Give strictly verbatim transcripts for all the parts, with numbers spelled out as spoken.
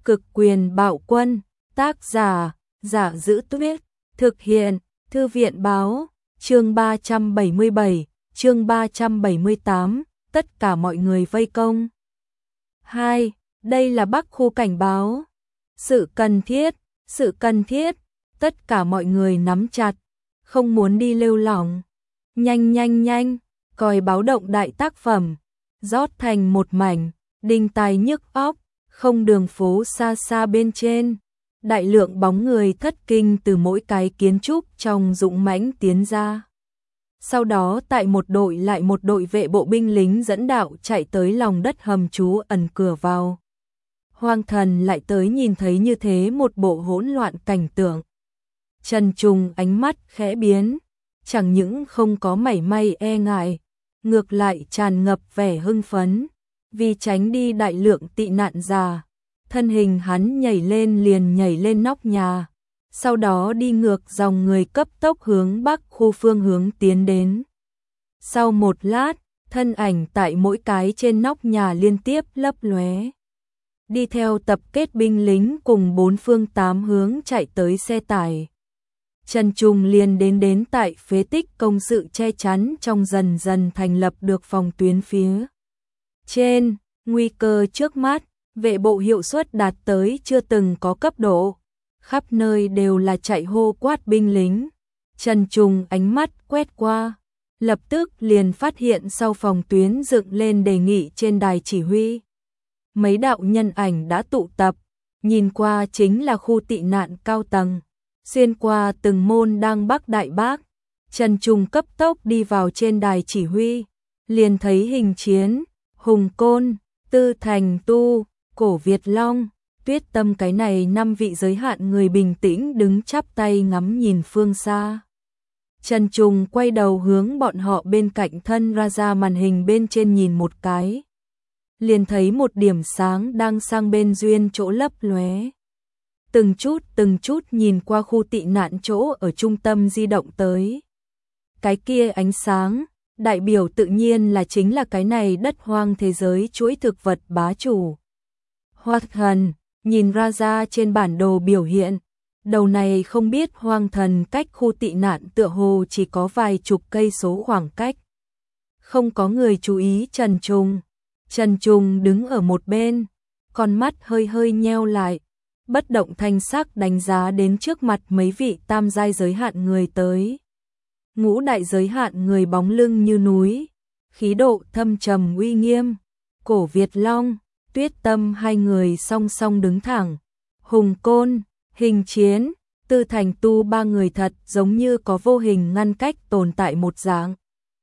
Cực quyền bạo quân, tác giả, Giả Giữ Tuyết, thực hiện, Thư viện báo, chương ba trăm bảy mươi bảy, chương ba trăm bảy mươi tám, tất cả mọi người vây công. hai. Đây là Bắc khu cảnh báo. Sự cần thiết, sự cần thiết, tất cả mọi người nắm chặt, không muốn đi lêu lỏng. Nhanh nhanh nhanh, còi báo động đại tác phẩm, rót thành một mảnh, đinh tai nhức óc, không đường phố xa xa bên trên. Đại lượng bóng người thất kinh từ mỗi cái kiến trúc trong dũng mãnh tiến ra. Sau đó tại một đội lại một đội vệ bộ binh lính dẫn đạo chạy tới lòng đất hầm trú ẩn cửa vào. Hoang Thần lại tới nhìn thấy như thế một bộ hỗn loạn cảnh tượng. Trần Trùng ánh mắt khẽ biến, chẳng những không có mảy may e ngại, ngược lại tràn ngập vẻ hưng phấn, vì tránh đi đại lượng tị nạn già. Thân hình hắn nhảy lên liền nhảy lên nóc nhà, sau đó đi ngược dòng người cấp tốc hướng bắc khu phương hướng tiến đến. Sau một lát, thân ảnh tại mỗi cái trên nóc nhà liên tiếp lấp lóe. Đi theo tập kết binh lính cùng bốn phương tám hướng chạy tới xe tải. Trần Trùng liền đến đến tại phế tích công sự che chắn trong dần dần thành lập được phòng tuyến phía trên, nguy cơ trước mắt. Vệ bộ hiệu suất đạt tới chưa từng có cấp độ, khắp nơi đều là chạy hô quát binh lính. Trần Trùng ánh mắt quét qua, lập tức liền phát hiện sau phòng tuyến dựng lên đề nghị trên đài chỉ huy. Mấy đạo nhân ảnh đã tụ tập, nhìn qua chính là khu tị nạn cao tầng, xuyên qua từng môn đang bắc đại bác. Trần Trùng cấp tốc đi vào trên đài chỉ huy, liền thấy Hình Chiến, Hùng Côn, Tư Thành Tu, Cổ Việt Long, Tuyết Tâm cái này năm vị giới hạn người bình tĩnh đứng chắp tay ngắm nhìn phương xa. Trần Trùng quay đầu hướng bọn họ bên cạnh thân ra ra màn hình bên trên nhìn một cái. Liền thấy một điểm sáng đang sang bên duyên chỗ lấp lóe. Từng chút từng chút nhìn qua khu tị nạn chỗ ở trung tâm di động tới. Cái kia ánh sáng, đại biểu tự nhiên là chính là cái này đất hoang thế giới chuỗi thực vật bá chủ. Hoang Thần, nhìn ra ra trên bản đồ biểu hiện, đầu này không biết Hoang Thần cách khu tị nạn tựa hồ chỉ có vài chục cây số khoảng cách. Không có người chú ý Trần Trùng. Trần Trùng đứng ở một bên, con mắt hơi hơi nheo lại, bất động thanh sắc đánh giá đến trước mặt mấy vị tam giai giới hạn người tới. Ngũ đại giới hạn người bóng lưng như núi, khí độ thâm trầm uy nghiêm. Cổ Việt Long, Tuyết Tâm hai người song song đứng thẳng. Hùng Côn, Hình Chiến, Tư Thành Tu ba người thật giống như có vô hình ngăn cách tồn tại một dạng.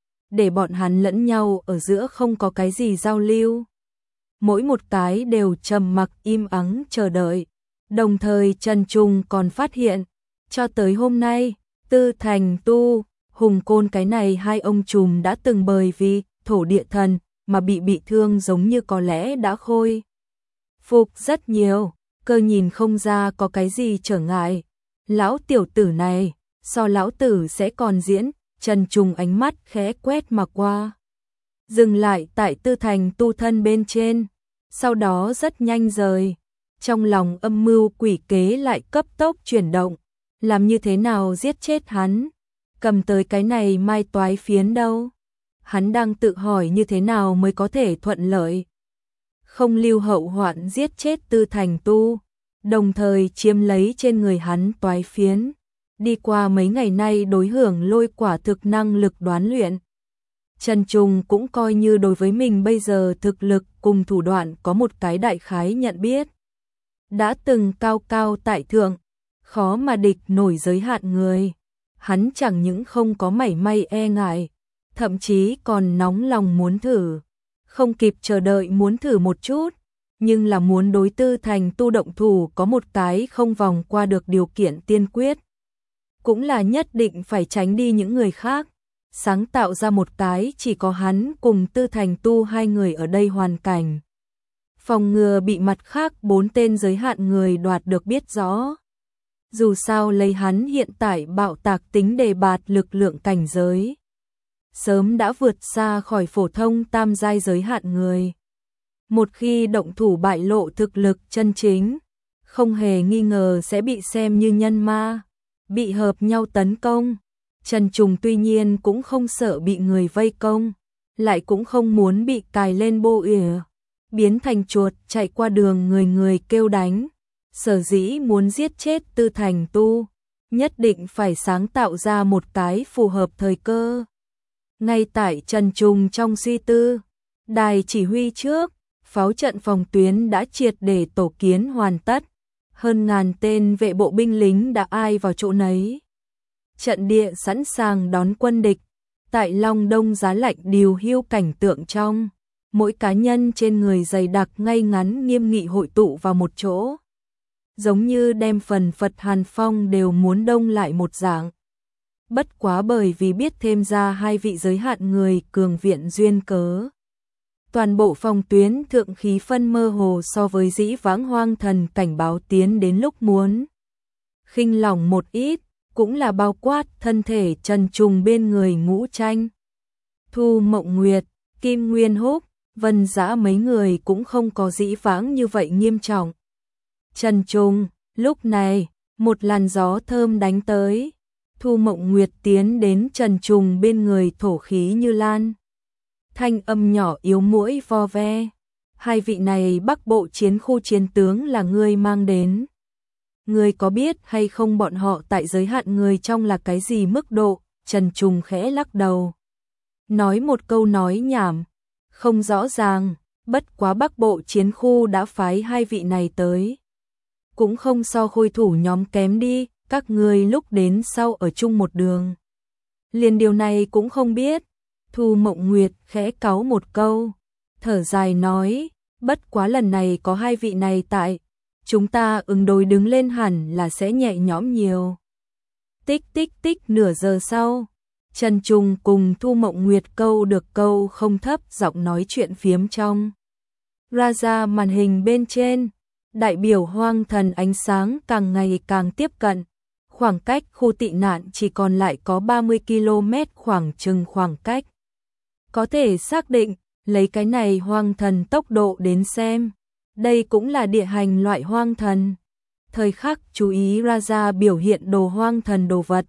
Để bọn hắn lẫn nhau ở giữa không có cái gì giao lưu. Mỗi một cái đều trầm mặc im ắng chờ đợi. Đồng thời Trần Trùng còn phát hiện, cho tới hôm nay, Tư Thành Tu, Hùng Côn cái này hai ông trùm đã từng bởi vì thổ địa thần mà bị bị thương giống như có lẽ đã khôi phục rất nhiều, cơ nhìn không ra có cái gì trở ngại. Lão tiểu tử này, so lão tử sẽ còn diễn. Trần Trùng ánh mắt khẽ quét mà qua, dừng lại tại Tư Thành Tu thân bên trên, sau đó rất nhanh rời. Trong lòng âm mưu quỷ kế lại cấp tốc chuyển động, làm như thế nào giết chết hắn, cầm tới cái này mai toái phiến đâu. Hắn đang tự hỏi như thế nào mới có thể thuận lợi, không lưu hậu hoạn giết chết Tư Thành Tu, đồng thời chiếm lấy trên người hắn toái phiến. Đi qua mấy ngày nay đối hưởng lôi quả thực năng lực đoán luyện, Trần Trùng cũng coi như đối với mình bây giờ thực lực cùng thủ đoạn có một cái đại khái nhận biết. Đã từng cao cao tại thượng, khó mà địch nổi giới hạn người. Hắn chẳng những không có mảy may e ngại, thậm chí còn nóng lòng muốn thử. Không kịp chờ đợi muốn thử một chút, nhưng là muốn đối Tư Thành Tu động thủ có một cái không vòng qua được điều kiện tiên quyết. Cũng là nhất định phải tránh đi những người khác, sáng tạo ra một cái chỉ có hắn cùng Tư Thành Tu hai người ở đây hoàn cảnh. Phòng ngừa bị mặt khác bốn tên giới hạn người đoạt được biết rõ. Dù sao lấy hắn hiện tại bạo tạc tính đề bạt lực lượng cảnh giới, sớm đã vượt xa khỏi phổ thông tam giai giới hạn người. Một khi động thủ bại lộ thực lực chân chính, không hề nghi ngờ sẽ bị xem như nhân ma, bị hợp nhau tấn công. Trần Trùng tuy nhiên cũng không sợ bị người vây công, lại cũng không muốn bị cài lên bô ỉa, biến thành chuột chạy qua đường người người kêu đánh. Sở dĩ muốn giết chết Tư Thành Tu, nhất định phải sáng tạo ra một cái phù hợp thời cơ. Ngay tại Trần Trùng trong suy tư, đài chỉ huy trước, pháo trận phòng tuyến đã triệt để tổ kiến hoàn tất, hơn ngàn tên vệ bộ binh lính đã ai vào chỗ nấy. Trận địa sẵn sàng đón quân địch, tại Long Đông giá lạnh điều hưu cảnh tượng trong, mỗi cá nhân trên người dày đặc ngay ngắn nghiêm nghị hội tụ vào một chỗ, giống như đem phần phật hàn phong đều muốn đông lại một dạng. Bất quá bởi vì biết thêm ra hai vị giới hạn người cường viện duyên cớ, toàn bộ phòng tuyến thượng khí phân mơ hồ so với dĩ vãng hoang thần cảnh báo tiến đến lúc muốn khinh lỏng một ít, cũng là bao quát thân thể Trần Trùng bên người Ngũ Tranh, Thu Mộng Nguyệt, Kim Nguyên Húc, Vân Dã mấy người cũng không có dĩ vãng như vậy nghiêm trọng. Trần Trùng, lúc này, một làn gió thơm đánh tới, Thu Mộng Nguyệt tiến đến Trần Trùng bên người thổ khí như lan. Thanh âm nhỏ yếu mũi vo ve, hai vị này Bắc Bộ chiến khu chiến tướng là ngươi mang đến. Ngươi có biết hay không bọn họ tại giới hạn người trong là cái gì mức độ? Trần Trùng khẽ lắc đầu, nói một câu nói nhảm, không rõ ràng, bất quá Bắc Bộ chiến khu đã phái hai vị này tới. Cũng không so khôi thủ nhóm kém đi, các ngươi lúc đến sau ở chung một đường. Liền điều này cũng không biết. Thu Mộng Nguyệt khẽ cáu một câu, thở dài nói, bất quá lần này có hai vị này tại, chúng ta ứng đối đứng lên hẳn là sẽ nhẹ nhõm nhiều. Tích tích tích nửa giờ sau, Trần Trùng cùng Thu Mộng Nguyệt câu được câu không thấp giọng nói chuyện phiếm trong. Raja màn hình bên trên, đại biểu hoang thần ánh sáng càng ngày càng tiếp cận, khoảng cách khu tị nạn chỉ còn lại có ba mươi ki lô mét khoảng chừng khoảng cách. Có thể xác định, lấy cái này hoang thần tốc độ đến xem, đây cũng là địa hành loại hoang thần. Thời khắc chú ý ra ra biểu hiện đồ hoang thần đồ vật.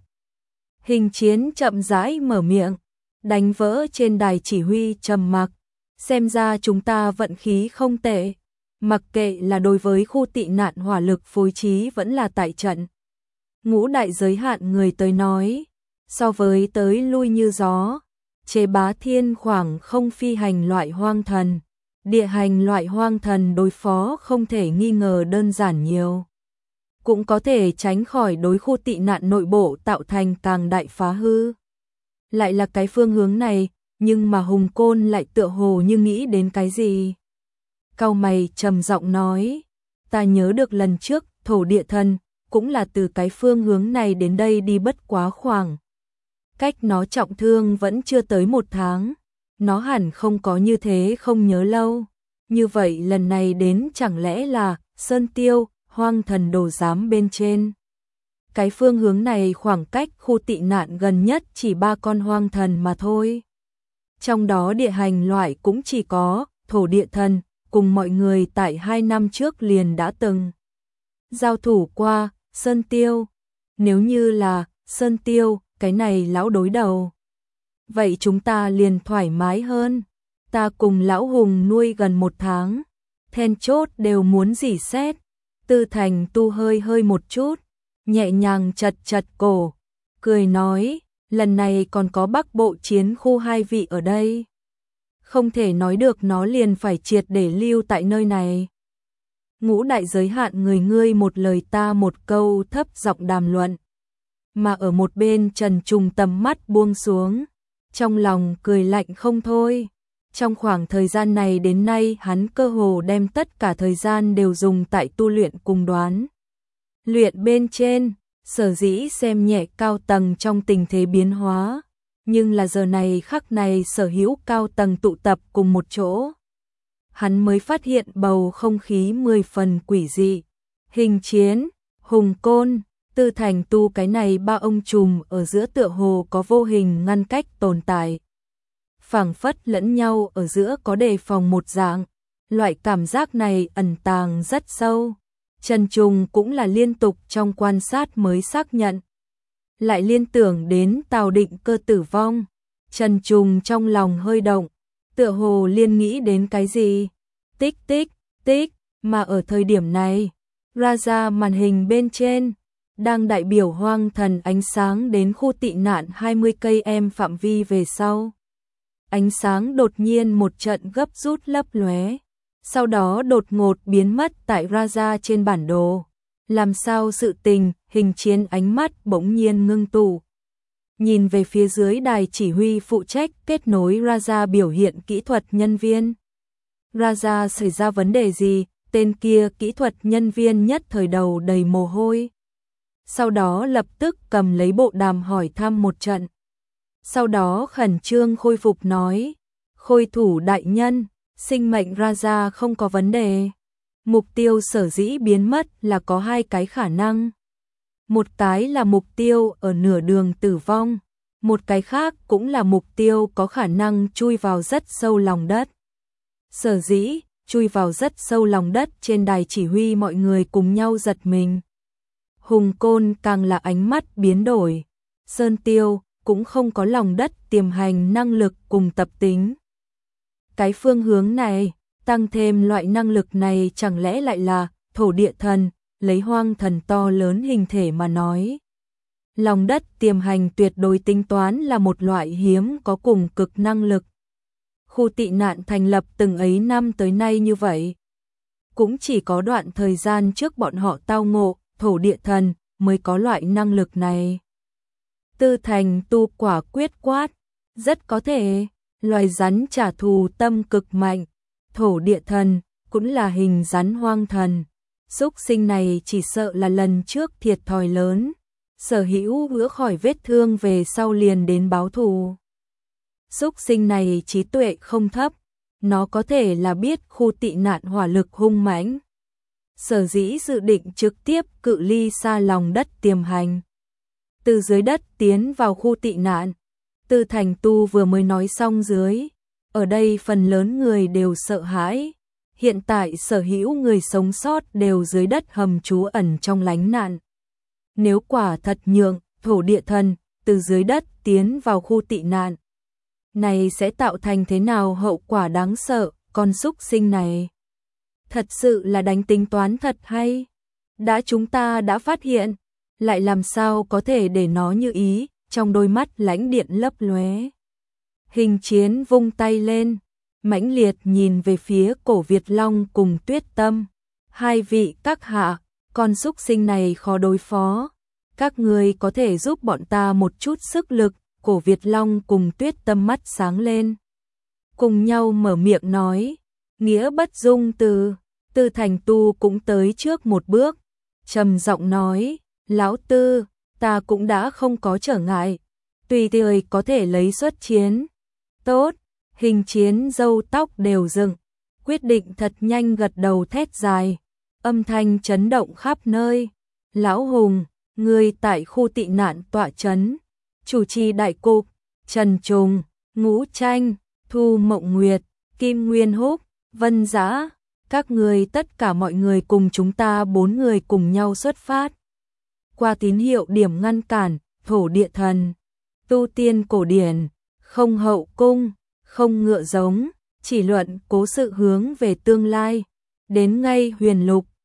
Hình chiến chậm rãi mở miệng, đánh vỡ trên đài chỉ huy trầm mặc. Xem ra chúng ta vận khí không tệ, mặc kệ là đối với khu tị nạn hỏa lực phối trí vẫn là tại trận. Ngũ đại giới hạn người tới nói, so với tới lui như gió, Chế Bá Thiên khoảng không phi hành loại hoang thần, địa hành loại hoang thần đối phó không thể nghi ngờ đơn giản nhiều. Cũng có thể tránh khỏi đối khu tị nạn nội bộ tạo thành càng đại phá hư. Lại là cái phương hướng này, nhưng mà Hùng Côn lại tựa hồ như nghĩ đến cái gì. Cau mày trầm giọng nói, ta nhớ được lần trước thổ địa thần cũng là từ cái phương hướng này đến đây đi, bất quá khoảng cách nó trọng thương vẫn chưa tới một tháng, nó hẳn không có như thế không nhớ lâu. Như vậy lần này đến chẳng lẽ là Sơn Tiêu, hoang thần đồ giám bên trên. Cái phương hướng này khoảng cách khu tị nạn gần nhất chỉ ba con hoang thần mà thôi. Trong đó địa hành loại cũng chỉ có thổ địa thần, cùng mọi người tại hai năm trước liền đã từng giao thủ qua. Sơn Tiêu, nếu như là Sơn Tiêu, cái này lão đối đầu, vậy chúng ta liền thoải mái hơn. Ta cùng lão Hùng nuôi gần một tháng, then chốt đều muốn dỉ xét. Tư Thành Tu hơi hơi một chút, nhẹ nhàng chật chật cổ, cười nói, lần này còn có Bắc Bộ chiến khu hai vị ở đây, không thể nói được nó liền phải triệt để lưu tại nơi này. Ngũ đại giới hạn người ngươi một lời ta một câu thấp giọng đàm luận. Mà ở một bên Trần Trùng tầm mắt buông xuống, trong lòng cười lạnh không thôi. Trong khoảng thời gian này đến nay hắn cơ hồ đem tất cả thời gian đều dùng tại tu luyện cùng đoán luyện bên trên, sở dĩ xem nhẹ cao tầng trong tình thế biến hóa. Nhưng là giờ này khắc này sở hữu cao tầng tụ tập cùng một chỗ, hắn mới phát hiện bầu không khí mười phần quỷ dị. Hình chiến, Hùng Côn, Tư Thành Tu cái này ba ông trùm ở giữa tựa hồ có vô hình ngăn cách tồn tại. Phảng phất lẫn nhau ở giữa có đề phòng một dạng, loại cảm giác này ẩn tàng rất sâu. Trần Trùng cũng là liên tục trong quan sát mới xác nhận. Lại liên tưởng đến Tào Định Cơ tử vong. Trần Trùng trong lòng hơi động, tựa hồ liên nghĩ đến cái gì. Tích tích, tích, mà ở thời điểm này, Raja màn hình bên trên đang đại biểu hoang thần ánh sáng đến khu tị nạn hai mươi cây em phạm vi về sau. Ánh sáng đột nhiên một trận gấp rút lấp lóe, sau đó đột ngột biến mất tại Raja trên bản đồ. Làm sao sự tình, Hình Chiến ánh mắt bỗng nhiên ngưng tụ. Nhìn về phía dưới đài chỉ huy phụ trách kết nối Raja biểu hiện kỹ thuật nhân viên. Raja xảy ra vấn đề gì? Tên kia kỹ thuật nhân viên nhất thời đầu đầy mồ hôi. Sau đó lập tức cầm lấy bộ đàm hỏi thăm một trận. Sau đó khẩn trương khôi phục nói, Khôi thủ đại nhân, sinh mệnh Raja không có vấn đề. Mục tiêu sở dĩ biến mất là có hai cái khả năng. Một cái là mục tiêu ở nửa đường tử vong, một cái khác cũng là mục tiêu có khả năng chui vào rất sâu lòng đất. Sở dĩ, chui vào rất sâu lòng đất trên đài chỉ huy mọi người cùng nhau giật mình. Hùng Côn càng là ánh mắt biến đổi. Sơn Tiêu cũng không có lòng đất tiềm hành năng lực cùng tập tính. Cái phương hướng này, tăng thêm loại năng lực này chẳng lẽ lại là thổ địa thần, lấy hoang thần to lớn hình thể mà nói. Lòng đất tiềm hành tuyệt đối tính toán là một loại hiếm có cùng cực năng lực. Khu tị nạn thành lập từng ấy năm tới nay như vậy. Cũng chỉ có đoạn thời gian trước bọn họ tao ngộ, thổ địa thần mới có loại năng lực này. Tư Thành Tu quả quyết quát, rất có thể, loài rắn trả thù tâm cực mạnh, thổ địa thần cũng là hình rắn hoang thần. Xúc sinh này chỉ sợ là lần trước thiệt thòi lớn, sở hữu vữa khỏi vết thương về sau liền đến báo thù. Xúc sinh này trí tuệ không thấp, nó có thể là biết khu tị nạn hỏa lực hung mãnh. Sở dĩ dự định trực tiếp cự ly xa lòng đất tiềm hành. Từ dưới đất tiến vào khu tị nạn. Tư Thành Tu vừa mới nói xong dưới. Ở đây phần lớn người đều sợ hãi. Hiện tại sở hữu người sống sót đều dưới đất hầm trú ẩn trong lánh nạn. Nếu quả thật nhượng, thổ địa thần, từ dưới đất tiến vào khu tị nạn. Này sẽ tạo thành thế nào hậu quả đáng sợ, con xúc sinh này. Thật sự là đánh tính toán thật hay. Đã chúng ta đã phát hiện, lại làm sao có thể để nó như ý, trong đôi mắt lãnh điện lấp lóe. Hình Chiến vung tay lên, mãnh liệt nhìn về phía Cổ Việt Long cùng Tuyết Tâm. Hai vị các hạ, con xúc sinh này khó đối phó. Các người có thể giúp bọn ta một chút sức lực. Cổ Việt Long cùng Tuyết Tâm mắt sáng lên. Cùng nhau mở miệng nói, nghĩa bất dung từ. Tư Thành Tu cũng tới trước một bước, trầm giọng nói, lão Tư, ta cũng đã không có trở ngại, tùy thời có thể lấy xuất chiến. Tốt, Hình Chiến râu tóc đều dựng, quyết định thật nhanh gật đầu thét dài, âm thanh chấn động khắp nơi. Lão Hùng, ngươi tại khu tị nạn tọa trấn, chủ trì đại cục, Trần Trùng, Ngũ Tranh, Thu Mộng Nguyệt, Kim Nguyên Húc, Vân Dã, các người tất cả mọi người cùng chúng ta bốn người cùng nhau xuất phát. Qua tín hiệu điểm ngăn cản, thổ địa thần, tu tiên cổ điển, không hậu cung, không ngựa giống, chỉ luận cố sự hướng về tương lai. Đến ngay Huyền Lục,